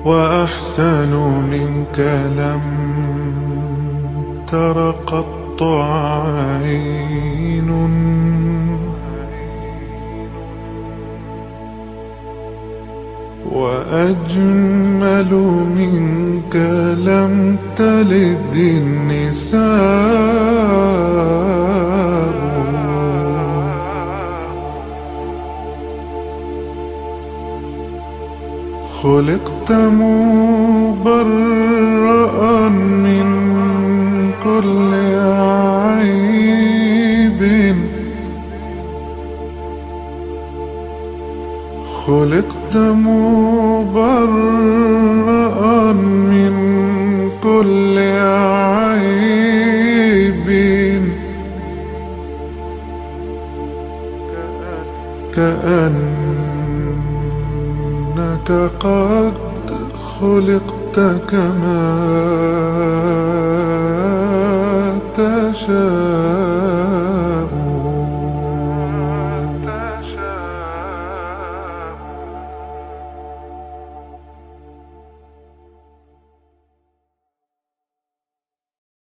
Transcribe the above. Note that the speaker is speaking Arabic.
وأحسن منك لم تر قط عين، وأجمل منك لم تلد النساء. خلقت مبرأ من كل عيب، خلقت مبرأ من كل عيب، كأنك قد خلقت كما